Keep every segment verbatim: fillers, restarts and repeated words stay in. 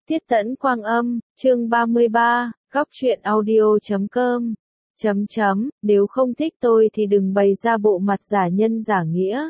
Tiết Tẫn Quang Âm, chương ba mươi ba, góc truyện audio chấm com. Chấm chấm, nếu không thích tôi thì đừng bày ra bộ mặt giả nhân giả nghĩa.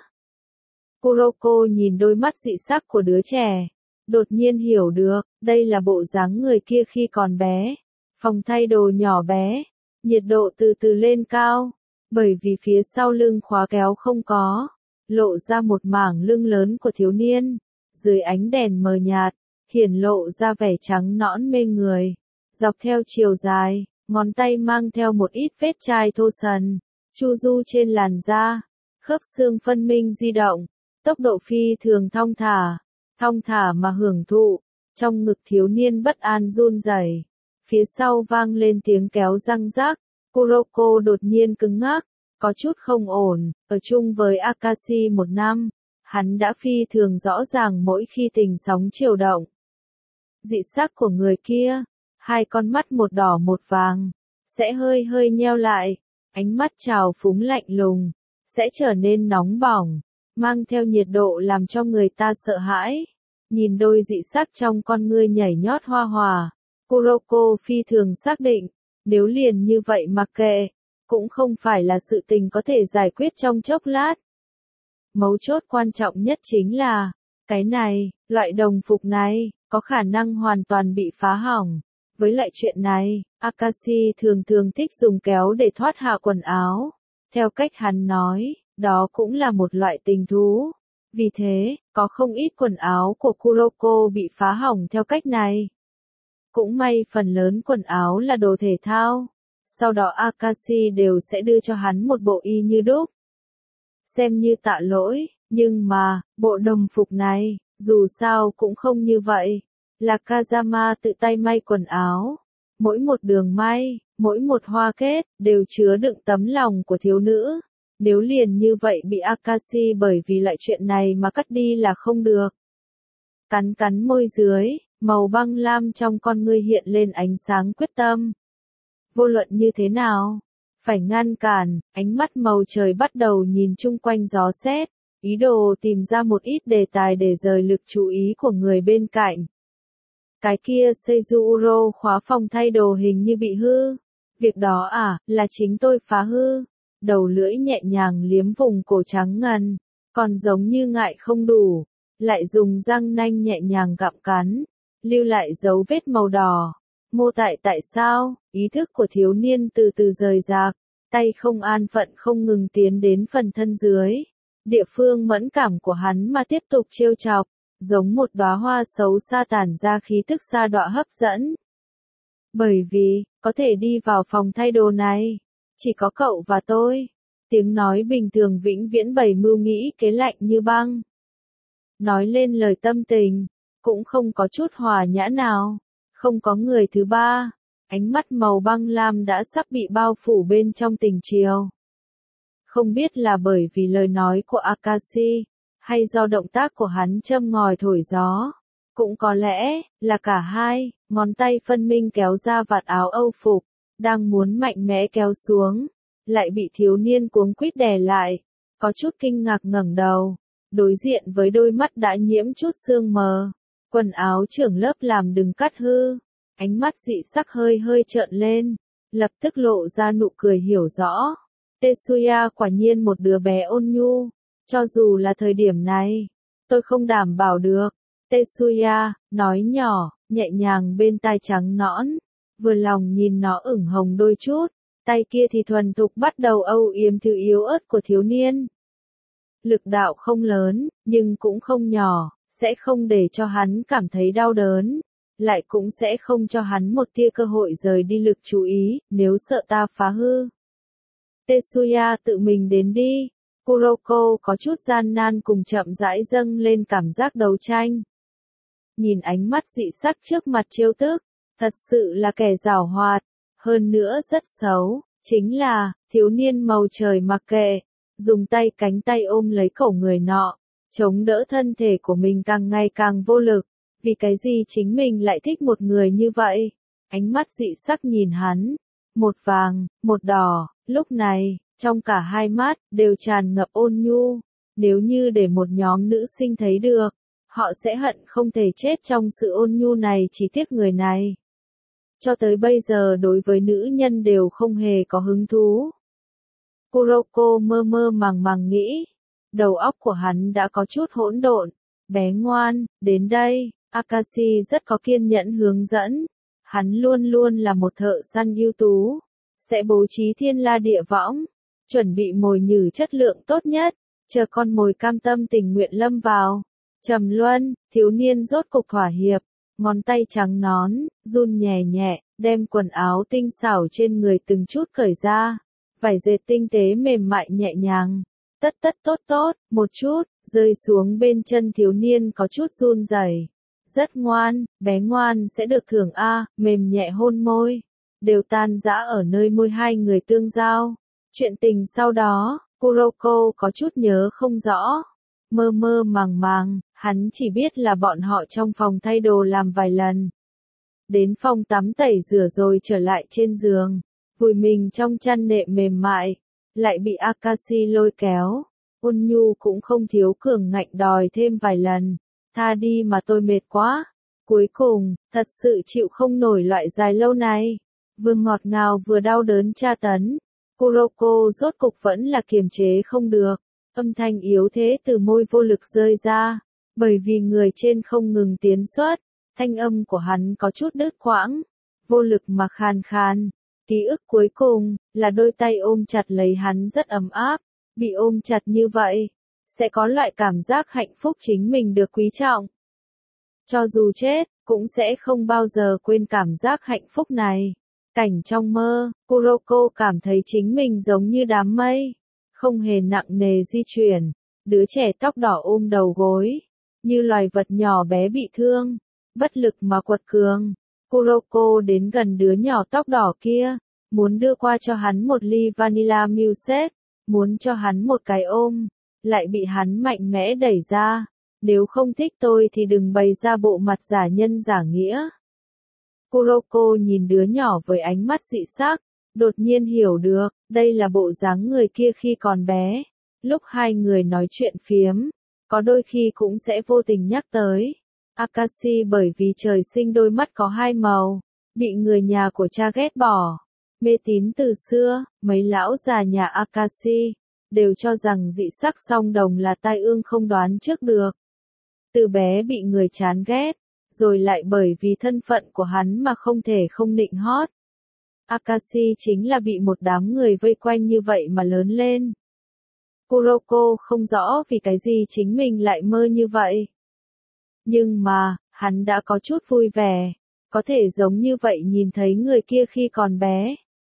Kuroko nhìn đôi mắt dị sắc của đứa trẻ, đột nhiên hiểu được, đây là bộ dáng người kia khi còn bé. Phòng thay đồ nhỏ bé, nhiệt độ từ từ lên cao, bởi vì phía sau lưng khóa kéo không có, lộ ra một mảng lưng lớn của thiếu niên, dưới ánh đèn mờ nhạt, hiển lộ ra vẻ trắng nõn mê người. Dọc theo chiều dài, ngón tay mang theo một ít vết chai thô sần, chu du trên làn da, khớp xương phân minh di động, tốc độ phi thường thong thả, thong thả mà hưởng thụ. Trong ngực thiếu niên bất an run rẩy, phía sau vang lên tiếng kéo răng rác. Kuroko đột nhiên cứng ngắc, có chút không ổn. Ở chung với Akashi một năm, hắn đã phi thường rõ ràng mỗi khi tình sóng chiều động. Dị sắc của người kia, hai con mắt một đỏ một vàng, sẽ hơi hơi nheo lại, ánh mắt trào phúng lạnh lùng, sẽ trở nên nóng bỏng, mang theo nhiệt độ làm cho người ta sợ hãi. Nhìn đôi dị sắc trong con ngươi nhảy nhót hoa hòa, Kuroko phi thường xác định, nếu liền như vậy mặc kệ, cũng không phải là sự tình có thể giải quyết trong chốc lát. Mấu chốt quan trọng nhất chính là, cái này, loại đồng phục này, có khả năng hoàn toàn bị phá hỏng. Với loại chuyện này, Akashi thường thường thích dùng kéo để thoát hạ quần áo. Theo cách hắn nói, đó cũng là một loại tình thú. Vì thế, có không ít quần áo của Kuroko bị phá hỏng theo cách này. Cũng may phần lớn quần áo là đồ thể thao. Sau đó Akashi đều sẽ đưa cho hắn một bộ y như đúc. Xem như tạ lỗi, nhưng mà, bộ đồng phục này, dù sao cũng không như vậy. Là Kazama tự tay may quần áo. Mỗi một đường may, mỗi một hoa kết, đều chứa đựng tấm lòng của thiếu nữ. Nếu liền như vậy bị Akashi bởi vì loại chuyện này mà cắt đi là không được. Cắn cắn môi dưới, màu băng lam trong con ngươi hiện lên ánh sáng quyết tâm. Vô luận như thế nào, phải ngăn cản. Ánh mắt màu trời bắt đầu nhìn chung quanh gió xét, ý đồ tìm ra một ít đề tài để rời lực chú ý của người bên cạnh. Cái kia Seizuro khóa phòng thay đồ hình như bị hư. Việc đó à, là chính tôi phá hư. Đầu lưỡi nhẹ nhàng liếm vùng cổ trắng ngần, còn giống như ngại không đủ, lại dùng răng nanh nhẹ nhàng gặm cắn, lưu lại dấu vết màu đỏ. Mô tại tại sao, ý thức của thiếu niên từ từ rời rạc, tay không an phận không ngừng tiến đến phần thân dưới. Địa phương mẫn cảm của hắn mà tiếp tục trêu chọc, giống một đóa hoa xấu xa tản ra khí tức sa đọa hấp dẫn. Bởi vì, có thể đi vào phòng thay đồ này, chỉ có cậu và tôi. Tiếng nói bình thường vĩnh viễn bày mưu nghĩ kế lạnh như băng. Nói lên lời tâm tình, cũng không có chút hòa nhã nào. Không có người thứ ba. Ánh mắt màu băng lam đã sắp bị bao phủ bên trong tình chiều. Không biết là bởi vì lời nói của Akashi, hay do động tác của hắn châm ngòi thổi gió. Cũng có lẽ, là cả hai. Ngón tay phân minh kéo ra vạt áo âu phục, đang muốn mạnh mẽ kéo xuống, lại bị thiếu niên cuống quýt đè lại. Có chút kinh ngạc ngẩng đầu, đối diện với đôi mắt đã nhiễm chút sương mờ. Quần áo trưởng lớp làm đừng cắt hư. Ánh mắt dị sắc hơi hơi trợn lên, lập tức lộ ra nụ cười hiểu rõ. Tetsuya quả nhiên một đứa bé ôn nhu, cho dù là thời điểm này, tôi không đảm bảo được. Tetsuya, nói nhỏ, nhẹ nhàng bên tai trắng nõn, vừa lòng nhìn nó ửng hồng đôi chút, tay kia thì thuần thục bắt đầu âu yếm thứ yếu ớt của thiếu niên. Lực đạo không lớn, nhưng cũng không nhỏ, sẽ không để cho hắn cảm thấy đau đớn, lại cũng sẽ không cho hắn một tia cơ hội rời đi lực chú ý, nếu sợ ta phá hư. Tetsuya tự mình đến đi. Kuroko có chút gian nan cùng chậm rãi dâng lên cảm giác đấu tranh. Nhìn ánh mắt dị sắc trước mặt trêu tức, thật sự là kẻ giảo hoạt, hơn nữa rất xấu, chính là, thiếu niên màu trời mặc kệ, dùng tay cánh tay ôm lấy cổ người nọ, chống đỡ thân thể của mình càng ngày càng vô lực, vì cái gì chính mình lại thích một người như vậy. Ánh mắt dị sắc nhìn hắn, một vàng, một đỏ, lúc này, trong cả hai mắt, đều tràn ngập ôn nhu, nếu như để một nhóm nữ sinh thấy được, Họ sẽ hận không thể chết trong sự ôn nhu này, chỉ tiếc người này. Cho tới bây giờ đối với nữ nhân đều không hề có hứng thú. Kuroko mơ mơ màng màng nghĩ. Đầu óc của hắn đã có chút hỗn độn. Bé ngoan, đến đây, Akashi rất có kiên nhẫn hướng dẫn. Hắn luôn luôn là một thợ săn ưu tú. Sẽ bố trí thiên la địa võng. Chuẩn bị mồi nhử chất lượng tốt nhất. Chờ con mồi cam tâm tình nguyện lâm vào. Trầm luân, thiếu niên rốt cục thỏa hiệp. Ngón tay trắng nón, run nhẹ nhẹ, đem quần áo tinh xảo trên người từng chút cởi ra. Vải dệt tinh tế mềm mại nhẹ nhàng. Tất tất tốt tốt, một chút, rơi xuống bên chân thiếu niên có chút run rẩy. Rất ngoan, bé ngoan sẽ được thưởng A, mềm nhẹ hôn môi. Đều tan rã ở nơi môi hai người tương giao. Chuyện tình sau đó, Kuroko có chút nhớ không rõ. Mơ mơ màng màng, hắn chỉ biết là bọn họ trong phòng thay đồ làm vài lần. Đến phòng tắm tẩy rửa rồi trở lại trên giường. Vùi mình trong chăn nệm mềm mại. Lại bị Akashi lôi kéo. Ôn nhu cũng không thiếu cường ngạnh đòi thêm vài lần. Tha đi mà tôi mệt quá. Cuối cùng, thật sự chịu không nổi loại dài lâu này. Vừa ngọt ngào vừa đau đớn tra tấn. Kuroko rốt cục vẫn là kiềm chế không được. Âm thanh yếu thế từ môi vô lực rơi ra. Bởi vì người trên không ngừng tiến xuất. Thanh âm của hắn có chút đứt quãng. Vô lực mà khàn khàn. Ký ức cuối cùng, là đôi tay ôm chặt lấy hắn rất ấm áp. Bị ôm chặt như vậy, sẽ có loại cảm giác hạnh phúc chính mình được quý trọng. Cho dù chết, cũng sẽ không bao giờ quên cảm giác hạnh phúc này. Cảnh trong mơ, Kuroko cảm thấy chính mình giống như đám mây. Không hề nặng nề di chuyển. Đứa trẻ tóc đỏ ôm đầu gối. Như loài vật nhỏ bé bị thương. Bất lực mà quật cường. Kuroko đến gần đứa nhỏ tóc đỏ kia. Muốn đưa qua cho hắn một ly vanilla milkshake. Muốn cho hắn một cái ôm. Lại bị hắn mạnh mẽ đẩy ra. Nếu không thích tôi thì đừng bày ra bộ mặt giả nhân giả nghĩa. Kuroko nhìn đứa nhỏ với ánh mắt dị sắc. Đột nhiên hiểu được, đây là bộ dáng người kia khi còn bé. Lúc hai người nói chuyện phiếm, có đôi khi cũng sẽ vô tình nhắc tới. Akashi bởi vì trời sinh đôi mắt có hai màu, bị người nhà của cha ghét bỏ. Mê tín từ xưa, mấy lão già nhà Akashi, đều cho rằng dị sắc song đồng là tai ương không đoán trước được. Từ bé bị người chán ghét, rồi lại bởi vì thân phận của hắn mà không thể không nịnh hót. Akashi chính là bị một đám người vây quanh như vậy mà lớn lên. Kuroko không rõ vì cái gì chính mình lại mơ như vậy. Nhưng mà, hắn đã có chút vui vẻ, có thể giống như vậy nhìn thấy người kia khi còn bé.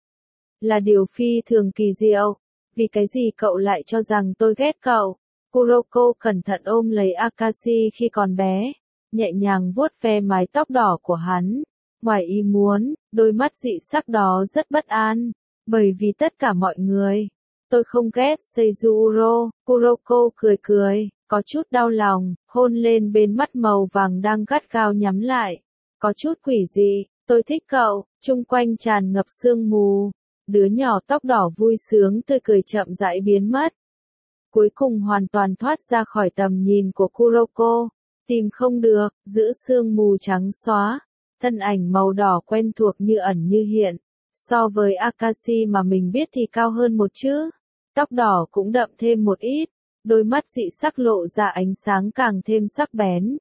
Là điều phi thường kỳ diệu, vì cái gì cậu lại cho rằng tôi ghét cậu? Kuroko cẩn thận ôm lấy Akashi khi còn bé, nhẹ nhàng vuốt ve mái tóc đỏ của hắn. Ngoài ý muốn, đôi mắt dị sắc đó rất bất an, bởi vì tất cả mọi người. Tôi không ghét Seizuro, Kuroko cười cười, có chút đau lòng, hôn lên bên mắt màu vàng đang gắt gao nhắm lại. Có chút quỷ dị, tôi thích cậu, chung quanh tràn ngập sương mù. Đứa nhỏ tóc đỏ vui sướng tươi cười chậm rãi biến mất. Cuối cùng hoàn toàn thoát ra khỏi tầm nhìn của Kuroko, tìm không được, giữa sương mù trắng xóa. Thân ảnh màu đỏ quen thuộc như ẩn như hiện. So với Akashi mà mình biết thì cao hơn một chứ. Tóc đỏ cũng đậm thêm một ít. Đôi mắt dị sắc lộ ra ánh sáng càng thêm sắc bén.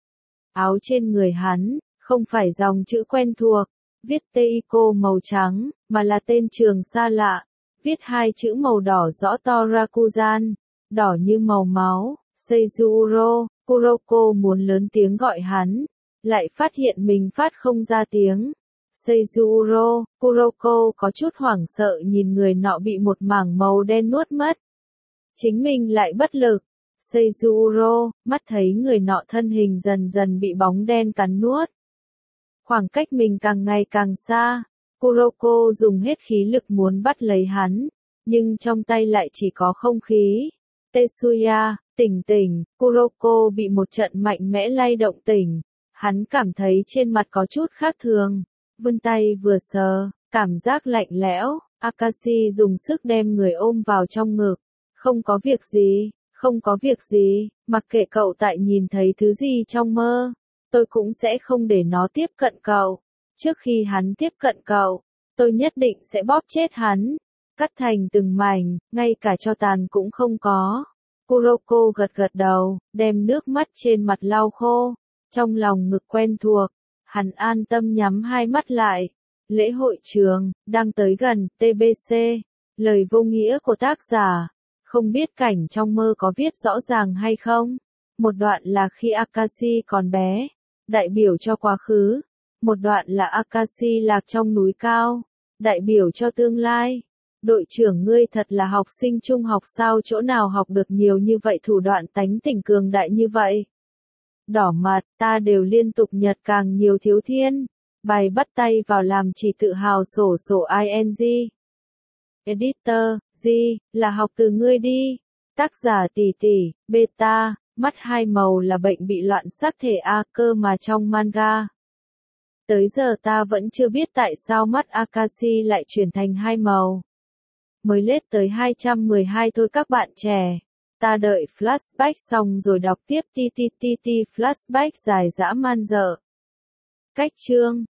Áo trên người hắn, không phải dòng chữ quen thuộc. Viết Teiko màu trắng, mà là tên trường xa lạ. Viết hai chữ màu đỏ rõ to Rakuzan. Đỏ như màu máu. Seizuro, Kuroko muốn lớn tiếng gọi hắn. Lại phát hiện mình phát không ra tiếng. Seizuro, Kuroko có chút hoảng sợ nhìn người nọ bị một mảng màu đen nuốt mất. Chính mình lại bất lực. Seizuro, mắt thấy người nọ thân hình dần dần bị bóng đen cắn nuốt. Khoảng cách mình càng ngày càng xa. Kuroko dùng hết khí lực muốn bắt lấy hắn. Nhưng trong tay lại chỉ có không khí. Tetsuya, tỉnh tỉnh, Kuroko bị một trận mạnh mẽ lay động tỉnh. Hắn cảm thấy trên mặt có chút khác thường. Vươn tay vừa sờ, cảm giác lạnh lẽo. Akashi dùng sức đem người ôm vào trong ngực. Không có việc gì, Không có việc gì, mặc kệ cậu tại nhìn thấy thứ gì trong mơ, tôi cũng sẽ không để nó tiếp cận cậu. Trước khi hắn tiếp cận cậu, tôi nhất định sẽ bóp chết hắn, cắt thành từng mảnh, ngay cả tro tàn cũng không có. Kuroko gật gật đầu, đem nước mắt trên mặt lau khô, trong lòng ngực quen thuộc, hắn an tâm nhắm hai mắt lại. Lễ hội trường, đang tới gần, tê bê xê, lời vô nghĩa của tác giả, không biết cảnh trong mơ có viết rõ ràng hay không. Một đoạn là khi Akashi còn bé, đại biểu cho quá khứ, một đoạn là Akashi lạc trong núi cao, đại biểu cho tương lai. Đội trưởng ngươi thật là học sinh trung học sao, chỗ nào học được nhiều như vậy, thủ đoạn tánh tình cường đại như vậy. Đỏ mặt, ta đều liên tục nhật càng nhiều thiếu thiên. Bài bắt tay vào làm chỉ tự hào sổ sổ ing. Editor, G, là học từ ngươi đi. Tác giả tỷ tỷ, beta, mắt hai màu là bệnh bị loạn sắc thể A cơ mà trong manga. Tới giờ ta vẫn chưa biết tại sao mắt Akashi lại chuyển thành hai màu. Mới lết tới hai trăm mười hai thôi các bạn trẻ. Ta đợi flashback xong rồi đọc tiếp ti ti ti ti flashback dài dã man dở. Cách chương